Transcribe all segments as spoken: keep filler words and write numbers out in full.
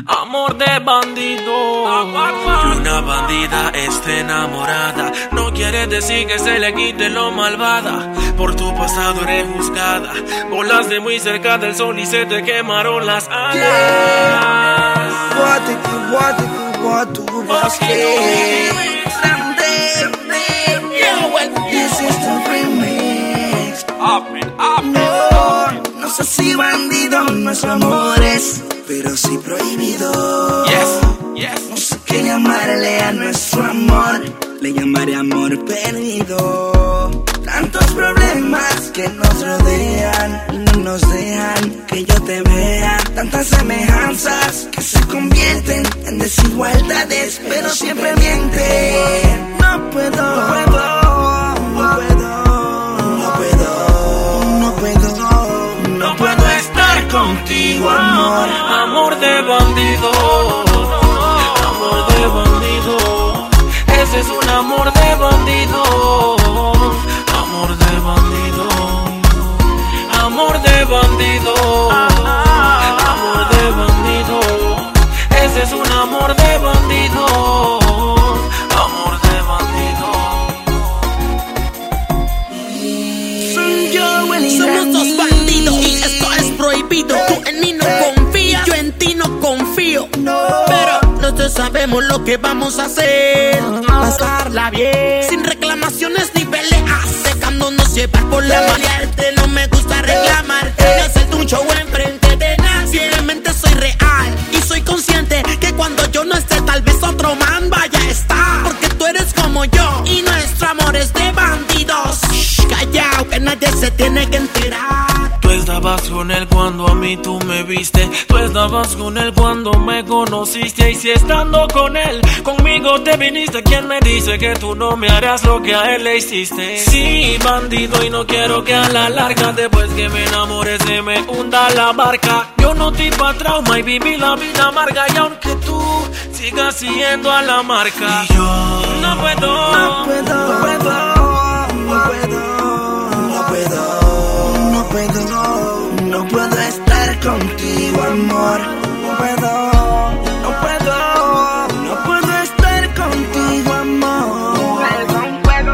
Amor de bandido. Que una bandida esté enamorada no quiere decir que se le quite lo malvada. Por tu pasado eres juzgada. Volaste muy cerca del sol y se te quemaron las alas. Yeah. Guate, guate, guate, guate. This is the remix. No, no sé si bandido nuestro amor es, pero sí prohibido. Yes, yes. No sé qué llamarle a nuestro amor, le llamaré amor perdido. Tantos problemas que nos rodean y no nos dejan que yo te vea. Tantas semejanzas que se convierten en desigualdades, pero siempre mienten. No puedo, no puedo, no puedo, no puedo, no puedo, no puedo estar contigo, amor. Amor de bandido. Amor de bandido. Ese es un amor de bandido. Amor de bandido. Amor de bandido. Amor de bandido. Ese es un amor de bandido. Amor de bandido. Soy yo, el Somos dos bandidos y esto es prohibido. Tú en mí no confías, yo en ti no confío. Pero nosotros sabemos lo que vamos a hacer. Pasarla bien, sin reclamaciones ni peleas, dejándonos llevar por la malearte. No me gusta reclamarte, ni hacerte un show enfrente de nadie. Simplemente soy real y soy consciente que cuando yo no esté, tal vez otro man vaya a estar. Porque tú eres como yo y nuestro amor es de bandidos. Shh, callao, que nadie se tiene que enterar. Tú estabas con él cuando a mí tú me viste. Tú estabas con él cuando me conociste. Y si estando con él, conmigo te viniste, ¿quién me dice que tú no me harás lo que a él le hiciste? Sí, bandido, y no quiero que a la larga, después que me enamore, se me hunda la barca. Yo no te pa' trauma y viví la vida amarga. Y aunque tú sigas siguiendo a la marca, Y yo no puedo, no puedo, no puedo, no puedo, no puedo, no puedo, no puedo estar contigo, amor. No puedo, no puedo, no puedo estar contigo, amor. No puedo,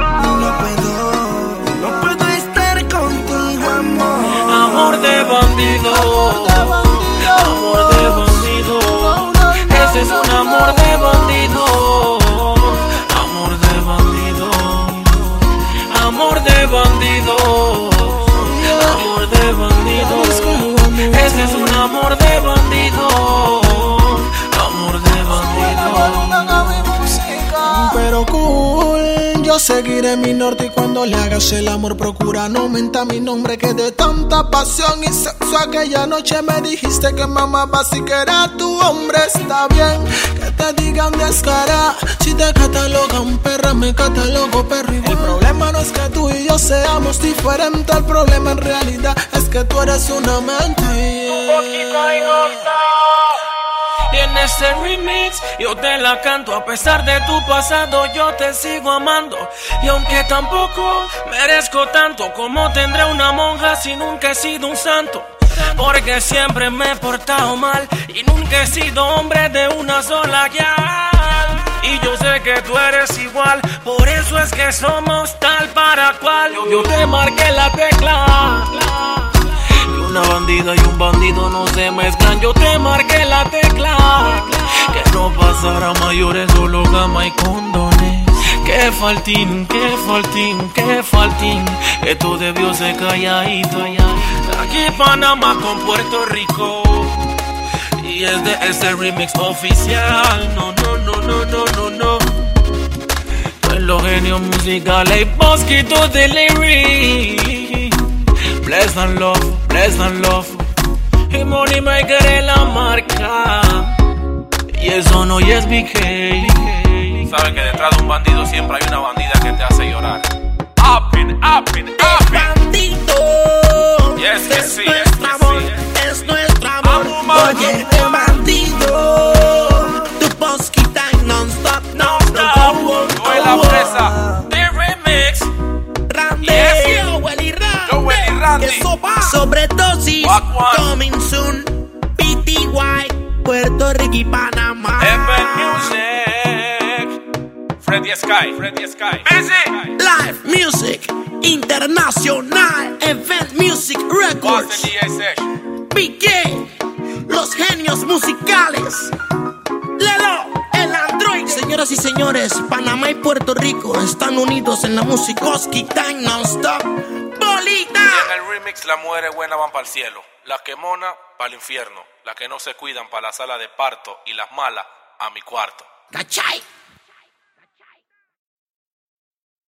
no puedo estar contigo, amor. amor de bandido. Amor de bandido. Ese es un amor de bandido. Amor de bandido. Amor de bandido. Amor de bandido. Ese es un amor de bandido. Amor de bandido. Pero cool, yo seguiré mi norte y cuando le hagas el amor procura no menta mi nombre, que de tanta pasión y sexo aquella noche me dijiste que mamá si que era tu hombre. Está bien que te digan descara, si te catalogan perra me catalogo perro igual. El problema no es que tú y yo seamos diferentes, el problema en realidad es que tú eres una mente. Y en este remix yo te la canto. A pesar de tu pasado yo te sigo amando. Y aunque tampoco merezco tanto, como tendré una monja si nunca he sido un santo? Porque siempre me he portado mal y nunca he sido hombre de una sola guial. Y yo sé que tú eres igual, por eso es que somos tal para cual. Yo, yo te marqué la tecla. Una bandida y un bandido no se mezclan. Yo te marqué la tecla. Que no pasara mayores, solo gama y condones. Que faltín, que faltín, que faltín. Esto debió ser calladito. Aquí Panamá con Puerto Rico. Y es de este remix oficial. No, no, no, no, no, no, no. Pues los genios musicales y Bosquito de lyrics. Bless and love, bless and love. Y Money Maker es la marca. Y eso no es B K. Saben que detrás de un bandido siempre hay una bandida que te hace llorar. Up in, up in, up in. Bandido, Yes, que es sí, nuestro yes, que amor, sí. es nuestro amor. Oye, este bandido, Tu posquita y non-stop, No no stop. Hoy la presa. The remix. Randy, Yes. Joel y Randy, Joel y Randy. que sopa. Sobredosis, What one? coming soon. P T Y, Puerto Puerto Rico y Panamá. F Music, Freddy Sky, Freddy Sky, Busy. Live Music Internacional, Event Music Records, B K, los genios musicales, Lelo, el Android. Señoras y señores, Panamá y Puerto Rico están unidos en la música. Oski Time non-stop. Bolita. Y en el remix las mujeres buenas van para el cielo, las que mona para el infierno, las que no se cuidan para la sala de parto y las malas a mi cuarto. ¿Cachai?